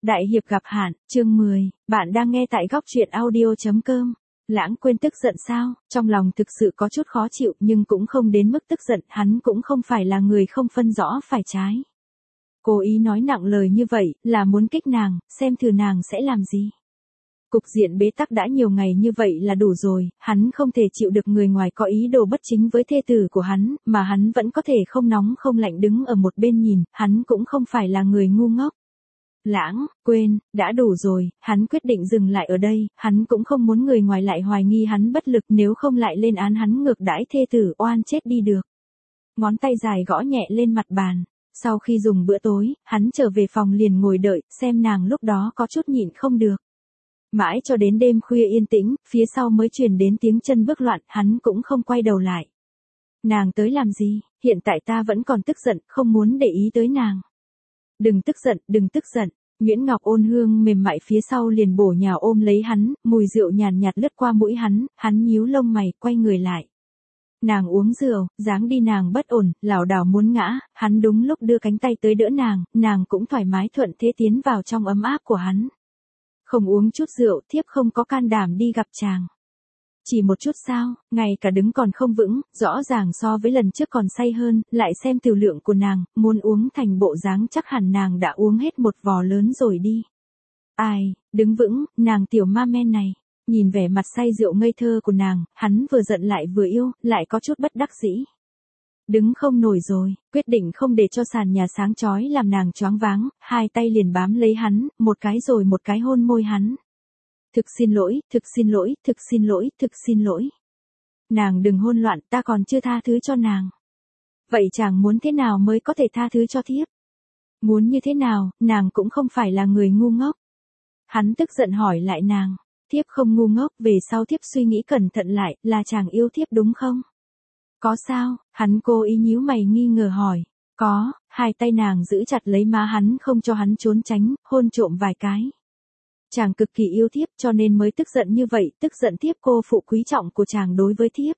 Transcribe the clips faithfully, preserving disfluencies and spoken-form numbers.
Đại hiệp gặp hạn, chương mười, bạn đang nghe tại góc truyện audio.com. Lãng quên tức giận sao, trong lòng thực sự có chút khó chịu nhưng cũng không đến mức tức giận, hắn cũng không phải là người không phân rõ phải trái. Cố ý nói nặng lời như vậy, là muốn kích nàng, xem thử nàng sẽ làm gì. Cục diện bế tắc đã nhiều ngày như vậy là đủ rồi, hắn không thể chịu được người ngoài có ý đồ bất chính với thê tử của hắn, mà hắn vẫn có thể không nóng không lạnh đứng ở một bên nhìn, hắn cũng không phải là người ngu ngốc. Lãng, quên, đã đủ rồi, hắn quyết định dừng lại ở đây, hắn cũng không muốn người ngoài lại hoài nghi hắn bất lực nếu không lại lên án hắn ngược đãi thê tử oan chết đi được. Ngón tay dài gõ nhẹ lên mặt bàn, sau khi dùng bữa tối, hắn trở về phòng liền ngồi đợi, xem nàng lúc đó có chút nhịn không được. Mãi cho đến đêm khuya yên tĩnh, phía sau mới truyền đến tiếng chân bước loạn, hắn cũng không quay đầu lại. Nàng tới làm gì, hiện tại ta vẫn còn tức giận, không muốn để ý tới nàng. Đừng tức giận, đừng tức giận. Nguyễn Ngọc ôn hương mềm mại phía sau liền bổ nhào ôm lấy hắn, mùi rượu nhàn nhạt lướt qua mũi hắn, hắn nhíu lông mày, quay người lại. Nàng uống rượu, dáng đi nàng bất ổn, lảo đảo muốn ngã, hắn đúng lúc đưa cánh tay tới đỡ nàng, nàng cũng thoải mái thuận thế tiến vào trong ấm áp của hắn. Không uống chút rượu, thiếp không có can đảm đi gặp chàng. Chỉ một chút sao, ngay cả đứng còn không vững, rõ ràng so với lần trước còn say hơn, lại xem tiểu lượng của nàng, muốn uống thành bộ dáng chắc hẳn nàng đã uống hết một vò lớn rồi đi. Ai, đứng vững, nàng tiểu ma men này, nhìn vẻ mặt say rượu ngây thơ của nàng, hắn vừa giận lại vừa yêu, lại có chút bất đắc dĩ. Đứng không nổi rồi, quyết định không để cho sàn nhà sáng chói làm nàng choáng váng, hai tay liền bám lấy hắn, một cái rồi một cái hôn môi hắn. Thực xin lỗi, thực xin lỗi, thực xin lỗi, thực xin lỗi. Nàng đừng hôn loạn, ta còn chưa tha thứ cho nàng. Vậy chàng muốn thế nào mới có thể tha thứ cho thiếp? Muốn như thế nào, nàng cũng không phải là người ngu ngốc. Hắn tức giận hỏi lại nàng, thiếp không ngu ngốc, về sau thiếp suy nghĩ cẩn thận lại, là chàng yêu thiếp đúng không? Có sao, hắn cố ý nhíu mày nghi ngờ hỏi. Có, hai tay nàng giữ chặt lấy má hắn không cho hắn trốn tránh, hôn trộm vài cái. Chàng cực kỳ yêu thiếp cho nên mới tức giận như vậy, tức giận thiếp cô phụ quý trọng của chàng đối với thiếp.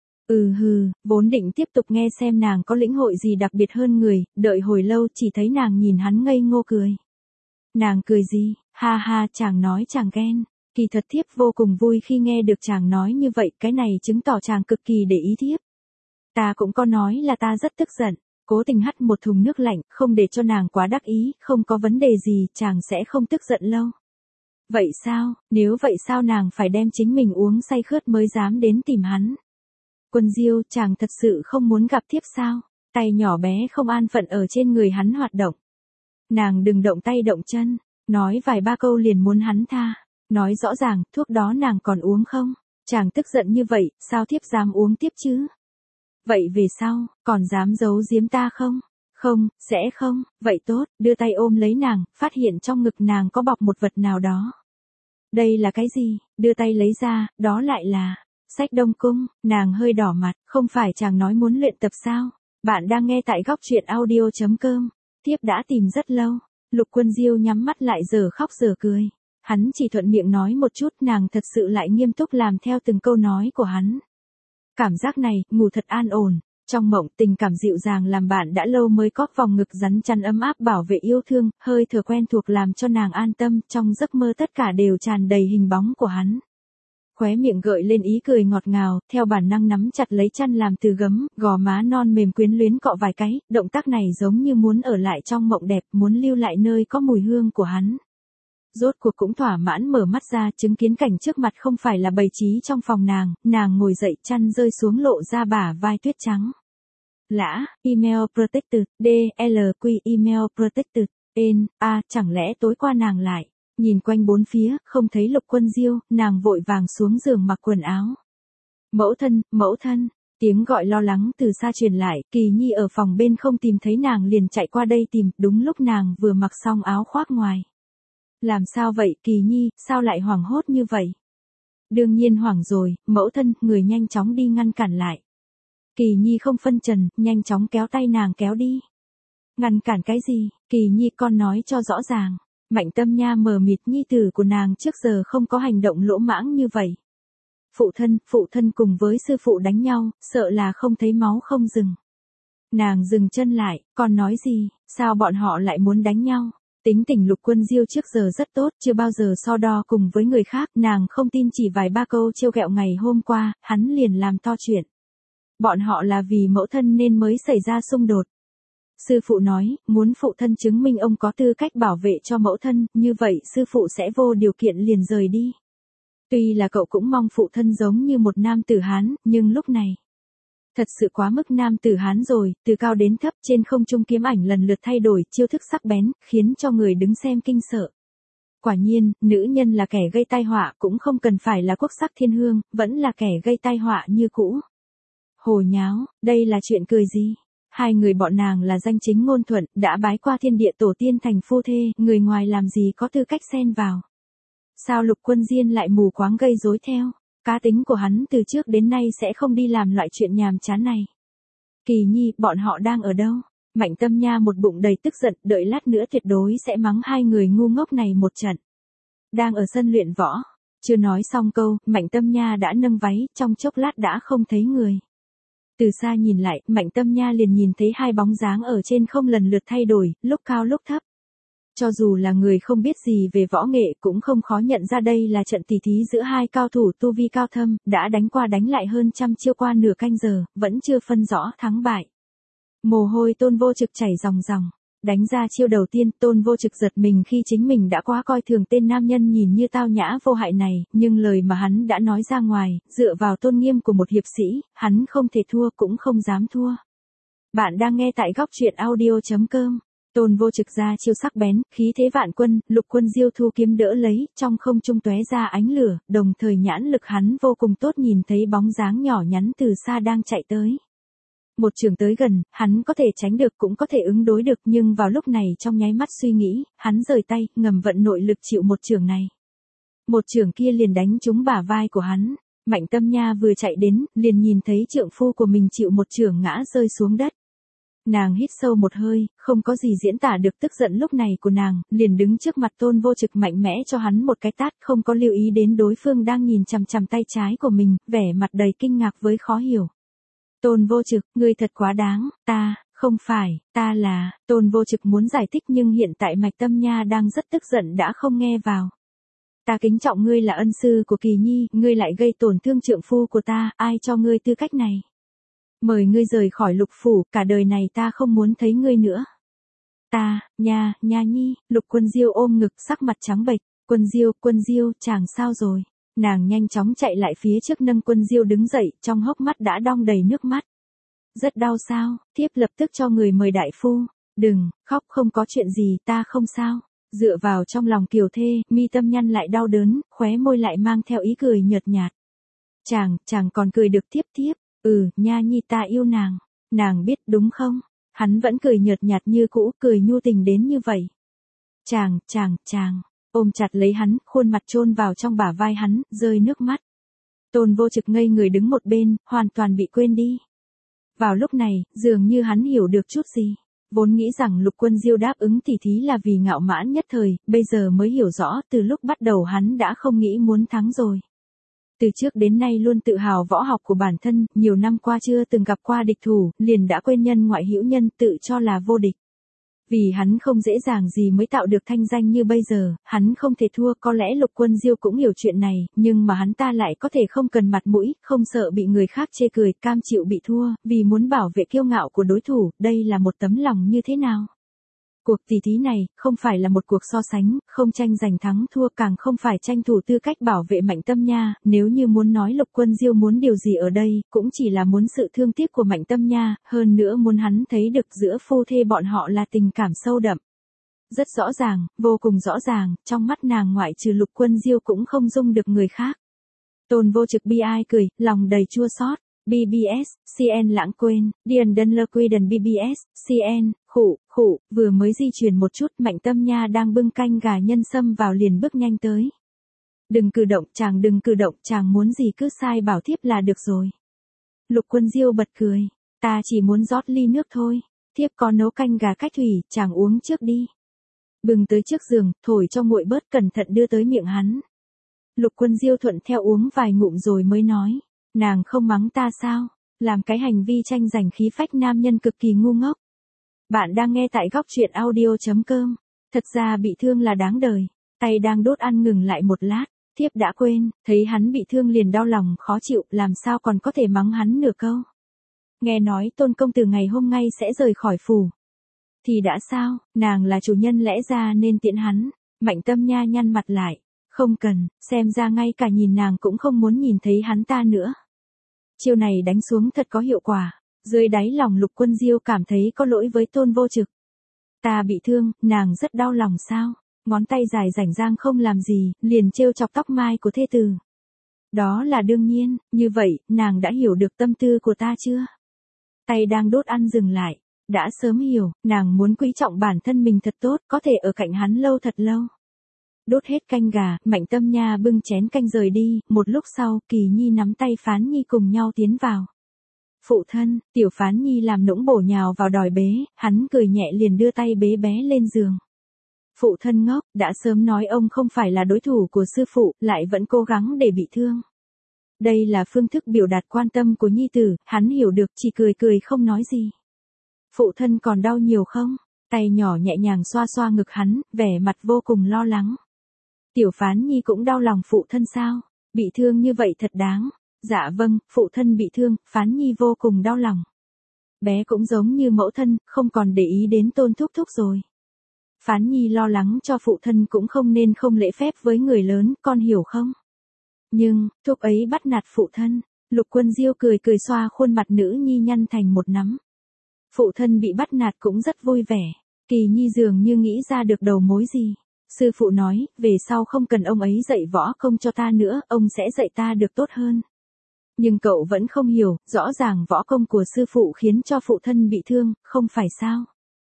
Ừ hừ, vốn định tiếp tục nghe xem nàng có lĩnh hội gì đặc biệt hơn người, đợi hồi lâu chỉ thấy nàng nhìn hắn ngây ngô cười. Nàng cười gì, ha ha chàng nói chàng ghen, kỳ thật thiếp vô cùng vui khi nghe được chàng nói như vậy, cái này chứng tỏ chàng cực kỳ để ý thiếp. Ta cũng có nói là ta rất tức giận, cố tình hắt một thùng nước lạnh, không để cho nàng quá đắc ý, không có vấn đề gì, chàng sẽ không tức giận lâu. Vậy sao, nếu vậy sao nàng phải đem chính mình uống say khướt mới dám đến tìm hắn. Quân Diêu, chàng thật sự không muốn gặp thiếp sao, tay nhỏ bé không an phận ở trên người hắn hoạt động. Nàng đừng động tay động chân, nói vài ba câu liền muốn hắn tha, nói rõ ràng, thuốc đó nàng còn uống không, chàng tức giận như vậy, sao thiếp dám uống tiếp chứ. Vậy về sau, còn dám giấu giếm ta không? Không, sẽ không, vậy tốt, đưa tay ôm lấy nàng, phát hiện trong ngực nàng có bọc một vật nào đó. Đây là cái gì? Đưa tay lấy ra, đó lại là sách Đông Cung, nàng hơi đỏ mặt, không phải chàng nói muốn luyện tập sao? Bạn đang nghe tại góc truyện audio.com, thiếp đã tìm rất lâu. Lục Quân Diêu nhắm mắt lại giờ khóc giờ cười. Hắn chỉ thuận miệng nói một chút, nàng thật sự lại nghiêm túc làm theo từng câu nói của hắn. Cảm giác này, ngủ thật an ổn. Trong mộng, tình cảm dịu dàng làm bạn đã lâu mới có vòng ngực rắn chăn ấm áp bảo vệ yêu thương, hơi thở quen thuộc làm cho nàng an tâm, trong giấc mơ tất cả đều tràn đầy hình bóng của hắn. Khóe miệng gợi lên ý cười ngọt ngào, theo bản năng nắm chặt lấy chăn làm từ gấm, gò má non mềm quyến luyến cọ vài cái, động tác này giống như muốn ở lại trong mộng đẹp, muốn lưu lại nơi có mùi hương của hắn. Rốt cuộc cũng thỏa mãn mở mắt ra, chứng kiến cảnh trước mặt không phải là bày trí trong phòng nàng, nàng ngồi dậy, chăn rơi xuống lộ ra bả vai tuyết trắng. Lã, email protected, D, L, Q, email protected, N, A, chẳng lẽ tối qua nàng lại, nhìn quanh bốn phía, không thấy Lục Quân Diêu, nàng vội vàng xuống giường mặc quần áo. Mẫu thân, mẫu thân, tiếng gọi lo lắng từ xa truyền lại, Kỳ Nhi ở phòng bên không tìm thấy nàng liền chạy qua đây tìm, đúng lúc nàng vừa mặc xong áo khoác ngoài. Làm sao vậy, Kỳ Nhi, sao lại hoảng hốt như vậy? Đương nhiên hoảng rồi, mẫu thân, người nhanh chóng đi ngăn cản lại. Kỳ Nhi không phân trần, nhanh chóng kéo tay nàng kéo đi. Ngăn cản cái gì, Kỳ Nhi con nói cho rõ ràng. Mạnh Tâm Nha mờ mịt, nhi tử của nàng trước giờ không có hành động lỗ mãng như vậy. Phụ thân, phụ thân cùng với sư phụ đánh nhau, sợ là không thấy máu không dừng. Nàng dừng chân lại, con nói gì, sao bọn họ lại muốn đánh nhau? Tính tình Lục Quân Diêu trước giờ rất tốt, chưa bao giờ so đo cùng với người khác, nàng không tin chỉ vài ba câu trêu ghẹo ngày hôm qua, hắn liền làm to chuyện. Bọn họ là vì mẫu thân nên mới xảy ra xung đột. Sư phụ nói, muốn phụ thân chứng minh ông có tư cách bảo vệ cho mẫu thân, như vậy sư phụ sẽ vô điều kiện liền rời đi. Tuy là cậu cũng mong phụ thân giống như một nam tử Hán, nhưng lúc này, thật sự quá mức nam tử Hán rồi, từ cao đến thấp trên không trung kiếm ảnh lần lượt thay đổi, chiêu thức sắc bén, khiến cho người đứng xem kinh sợ. Quả nhiên, nữ nhân là kẻ gây tai họa, cũng không cần phải là quốc sắc thiên hương, vẫn là kẻ gây tai họa như cũ. Hồ nháo, đây là chuyện cười gì? Hai người bọn nàng là danh chính ngôn thuận, đã bái qua thiên địa tổ tiên thành phu thê, người ngoài làm gì có tư cách xen vào. Sao Lục Quân Diên lại mù quáng gây rối theo? Cá tính của hắn từ trước đến nay sẽ không đi làm loại chuyện nhàm chán này. Kỳ Nhi, bọn họ đang ở đâu? Mạnh Tâm Nha một bụng đầy tức giận, đợi lát nữa tuyệt đối sẽ mắng hai người ngu ngốc này một trận. Đang ở sân luyện võ. Chưa nói xong câu, Mạnh Tâm Nha đã nâng váy, trong chốc lát đã không thấy người. Từ xa nhìn lại, Mạnh Tâm Nha liền nhìn thấy hai bóng dáng ở trên không lần lượt thay đổi, lúc cao lúc thấp. Cho dù là người không biết gì về võ nghệ cũng không khó nhận ra đây là trận tỉ thí giữa hai cao thủ tu vi cao thâm, đã đánh qua đánh lại hơn trăm chiêu qua nửa canh giờ, vẫn chưa phân rõ thắng bại. Mồ hôi Tôn Vô Trực chảy ròng ròng. Đánh ra chiêu đầu tiên, Tôn Vô Trực giật mình khi chính mình đã quá coi thường tên nam nhân nhìn như tao nhã vô hại này, nhưng lời mà hắn đã nói ra ngoài, dựa vào tôn nghiêm của một hiệp sĩ, hắn không thể thua cũng không dám thua. Bạn đang nghe tại góc truyện audio chấm com. Tôn Vô Trực ra chiêu sắc bén, khí thế vạn quân, Lục Quân Diêu thu kiếm đỡ lấy, trong không trung tóe ra ánh lửa, đồng thời nhãn lực hắn vô cùng tốt, nhìn thấy bóng dáng nhỏ nhắn từ xa đang chạy tới. Một trường tới gần, hắn có thể tránh được cũng có thể ứng đối được, nhưng vào lúc này trong nháy mắt suy nghĩ, hắn rời tay, ngầm vận nội lực chịu một trường này. Một trường kia liền đánh trúng bả vai của hắn. Mạnh Tâm Nha vừa chạy đến, liền nhìn thấy trượng phu của mình chịu một trường ngã rơi xuống đất. Nàng hít sâu một hơi, không có gì diễn tả được tức giận lúc này của nàng, liền đứng trước mặt Tôn Vô Trực mạnh mẽ cho hắn một cái tát, không có lưu ý đến đối phương đang nhìn chằm chằm tay trái của mình, vẻ mặt đầy kinh ngạc với khó hiểu. Tôn Vô Trực, ngươi thật quá đáng, ta, không phải, ta là, Tôn Vô Trực muốn giải thích nhưng hiện tại Mạch Tâm Nha đang rất tức giận đã không nghe vào. Ta kính trọng ngươi là ân sư của Kỳ Nhi, ngươi lại gây tổn thương trượng phu của ta, ai cho ngươi tư cách này? Mời ngươi rời khỏi Lục phủ, cả đời này ta không muốn thấy ngươi nữa. Ta, nha, nha nhi, Lục Quân Diêu ôm ngực sắc mặt trắng bệch, Quân Diêu, Quân Diêu, chàng sao rồi? Nàng nhanh chóng chạy lại phía trước nâng Quân Diêu đứng dậy, trong hốc mắt đã đong đầy nước mắt. Rất đau sao, thiếp lập tức cho người mời đại phu. Đừng, khóc, không có chuyện gì, ta không sao. Dựa vào trong lòng kiều thê, mi tâm nhăn lại đau đớn, khóe môi lại mang theo ý cười nhợt nhạt. Chàng, chàng còn cười được tiếp tiếp. Ừ, nha nhi ta yêu nàng. Nàng biết đúng không? Hắn vẫn cười nhợt nhạt như cũ, cười nhu tình đến như vậy. Chàng, chàng, chàng. Ôm chặt lấy hắn, khuôn mặt chôn vào trong bả vai hắn, rơi nước mắt. Tôn Vô Trực ngây người đứng một bên, hoàn toàn bị quên đi. Vào lúc này, dường như hắn hiểu được chút gì. Vốn nghĩ rằng Lục Quân Diêu đáp ứng tỉ thí là vì ngạo mãn nhất thời, bây giờ mới hiểu rõ từ lúc bắt đầu hắn đã không nghĩ muốn thắng rồi. Từ trước đến nay luôn tự hào võ học của bản thân, nhiều năm qua chưa từng gặp qua địch thủ, liền đã quên nhân ngoại hữu nhân, tự cho là vô địch. Vì hắn không dễ dàng gì mới tạo được thanh danh như bây giờ, hắn không thể thua, có lẽ Lục Quân Diêu cũng hiểu chuyện này, nhưng mà hắn ta lại có thể không cần mặt mũi, không sợ bị người khác chê cười, cam chịu bị thua, vì muốn bảo vệ kiêu ngạo của đối thủ, đây là một tấm lòng như thế nào? Cuộc tỷ thí này, không phải là một cuộc so sánh, không tranh giành thắng thua, càng không phải tranh thủ tư cách bảo vệ Mạnh Tâm Nha, nếu như muốn nói Lục Quân Diêu muốn điều gì ở đây, cũng chỉ là muốn sự thương tiếc của Mạnh Tâm Nha, hơn nữa muốn hắn thấy được giữa phu thê bọn họ là tình cảm sâu đậm. Rất rõ ràng, vô cùng rõ ràng, trong mắt nàng ngoại trừ Lục Quân Diêu cũng không dung được người khác. Tôn Vô Trực bi ai cười, lòng đầy chua xót. bê bê ét, xê en lãng quên, Điền Đơn Lơ Quy Đần bê bê ét, xê en, khụ, khụ, vừa mới di chuyển một chút, Mạnh Tâm Nha đang bưng canh gà nhân sâm vào liền bước nhanh tới. Đừng cử động, chàng đừng cử động, chàng muốn gì cứ sai bảo thiếp là được rồi. Lục Quân Diêu bật cười, ta chỉ muốn rót ly nước thôi, thiếp có nấu canh gà cách thủy, chàng uống trước đi. Bừng tới trước giường, thổi cho nguội bớt, cẩn thận đưa tới miệng hắn. Lục Quân Diêu thuận theo uống vài ngụm rồi mới nói. Nàng không mắng ta sao? Làm cái hành vi tranh giành khí phách nam nhân cực kỳ ngu ngốc. Bạn đang nghe tại góc truyện audio chấm com. Thật ra bị thương là đáng đời. Tay đang đốt ăn ngừng lại một lát, thiếp đã quên, thấy hắn bị thương liền đau lòng khó chịu, làm sao còn có thể mắng hắn nửa câu. Nghe nói Tôn công tử ngày hôm nay sẽ rời khỏi phủ. Thì đã sao, nàng là chủ nhân lẽ ra nên tiễn hắn. Mạnh Tâm Nha nhăn mặt lại. Không cần, xem ra ngay cả nhìn nàng cũng không muốn nhìn thấy hắn ta nữa. Chiêu này đánh xuống thật có hiệu quả. Dưới đáy lòng Lục Quân Diêu cảm thấy có lỗi với Tôn Vô Trực. Ta bị thương, nàng rất đau lòng sao? Ngón tay dài rảnh rang không làm gì, liền trêu chọc tóc mai của thê tử. Đó là đương nhiên, như vậy, nàng đã hiểu được tâm tư của ta chưa? Tay đang đốt ăn dừng lại. Đã sớm hiểu, nàng muốn quý trọng bản thân mình thật tốt, có thể ở cạnh hắn lâu thật lâu. Đốt hết canh gà, Mạnh Tâm Nha bưng chén canh rời đi, một lúc sau, Kỳ Nhi nắm tay Phán Nhi cùng nhau tiến vào. Phụ thân, tiểu Phán Nhi làm nũng bổ nhào vào đòi bế, hắn cười nhẹ liền đưa tay bế bé lên giường. Phụ thân ngốc, đã sớm nói ông không phải là đối thủ của sư phụ, lại vẫn cố gắng để bị thương. Đây là phương thức biểu đạt quan tâm của nhi tử, hắn hiểu được, chỉ cười cười không nói gì. Phụ thân còn đau nhiều không? Tay nhỏ nhẹ nhàng xoa xoa ngực hắn, vẻ mặt vô cùng lo lắng. Tiểu Phán Nhi cũng đau lòng phụ thân sao? Bị thương như vậy thật đáng. Dạ vâng, phụ thân bị thương, Phán Nhi vô cùng đau lòng. Bé cũng giống như mẫu thân, không còn để ý đến Tôn thúc thúc rồi. Phán Nhi lo lắng cho phụ thân cũng không nên không lễ phép với người lớn, con hiểu không? Nhưng, thúc ấy bắt nạt phụ thân. Lục Quân Diêu cười cười xoa khuôn mặt nữ nhi nhăn thành một nắm. Phụ thân bị bắt nạt cũng rất vui vẻ. Kỳ Nhi dường như nghĩ ra được đầu mối gì. Sư phụ nói, về sau không cần ông ấy dạy võ công cho ta nữa, ông sẽ dạy ta được tốt hơn. Nhưng cậu vẫn không hiểu, rõ ràng võ công của sư phụ khiến cho phụ thân bị thương, không phải sao?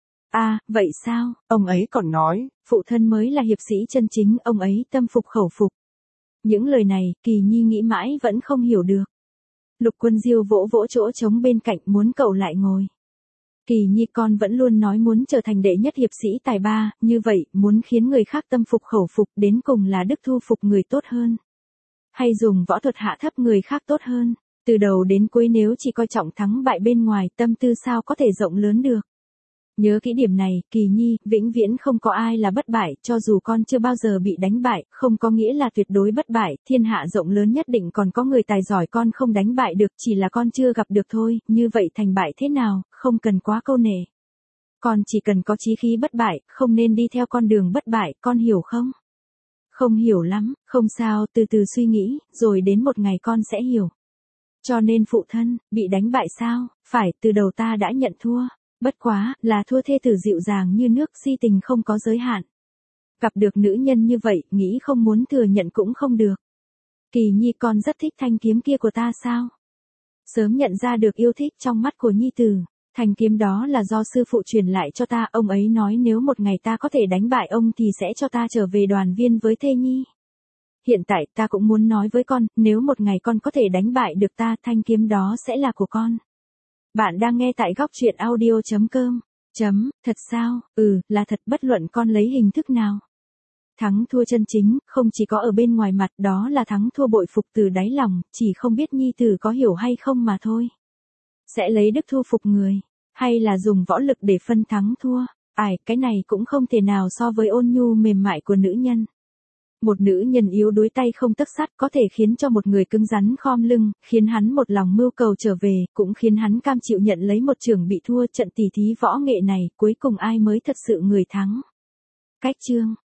À, vậy sao? Ông ấy còn nói, phụ thân mới là hiệp sĩ chân chính, ông ấy tâm phục khẩu phục. Những lời này, Kỳ Nhi nghĩ mãi vẫn không hiểu được. Lục Quân Diêu vỗ vỗ chỗ trống bên cạnh muốn cậu lại ngồi. Kỳ Nhi con vẫn luôn nói muốn trở thành đệ nhất hiệp sĩ tài ba, như vậy, muốn khiến người khác tâm phục khẩu phục đến cùng là đức thu phục người tốt hơn. Hay dùng võ thuật hạ thấp người khác tốt hơn. Từ đầu đến cuối nếu chỉ coi trọng thắng bại bên ngoài, tâm tư sao có thể rộng lớn được. Nhớ kỹ điểm này, Kỳ Nhi, vĩnh viễn không có ai là bất bại, cho dù con chưa bao giờ bị đánh bại, không có nghĩa là tuyệt đối bất bại, thiên hạ rộng lớn nhất định còn có người tài giỏi con không đánh bại được, chỉ là con chưa gặp được thôi, như vậy thành bại thế nào, không cần quá câu nệ. Con chỉ cần có chí khí bất bại, không nên đi theo con đường bất bại, con hiểu không? Không hiểu lắm, không sao, từ từ suy nghĩ, rồi đến một ngày con sẽ hiểu. Cho nên phụ thân, bị đánh bại sao? Phải, từ đầu ta đã nhận thua. Bất quá, là thua thê tử dịu dàng như nước, si tình không có giới hạn. Gặp được nữ nhân như vậy, nghĩ không muốn thừa nhận cũng không được. Kỳ Nhi con rất thích thanh kiếm kia của ta sao? Sớm nhận ra được yêu thích trong mắt của Nhi tử. Thanh kiếm đó là do sư phụ truyền lại cho ta, ông ấy nói nếu một ngày ta có thể đánh bại ông thì sẽ cho ta trở về đoàn viên với thê nhi. Hiện tại ta cũng muốn nói với con, nếu một ngày con có thể đánh bại được ta, thanh kiếm đó sẽ là của con. Bạn đang nghe tại góc truyện audio chấm com. Chấm, thật sao? Ừ, là thật, bất luận con lấy hình thức nào. Thắng thua chân chính, không chỉ có ở bên ngoài mặt, đó là thắng thua bội phục từ đáy lòng, chỉ không biết nhi tử có hiểu hay không mà thôi. Sẽ lấy đức thu phục người, hay là dùng võ lực để phân thắng thua? Ai, cái này cũng không thể nào so với ôn nhu mềm mại của nữ nhân. Một nữ nhân yếu đuối tay không tấc sắt có thể khiến cho một người cứng rắn khom lưng, khiến hắn một lòng mưu cầu trở về, cũng khiến hắn cam chịu nhận lấy một trường bị thua. Trận tỷ thí võ nghệ này, cuối cùng ai mới thật sự người thắng? Cách chương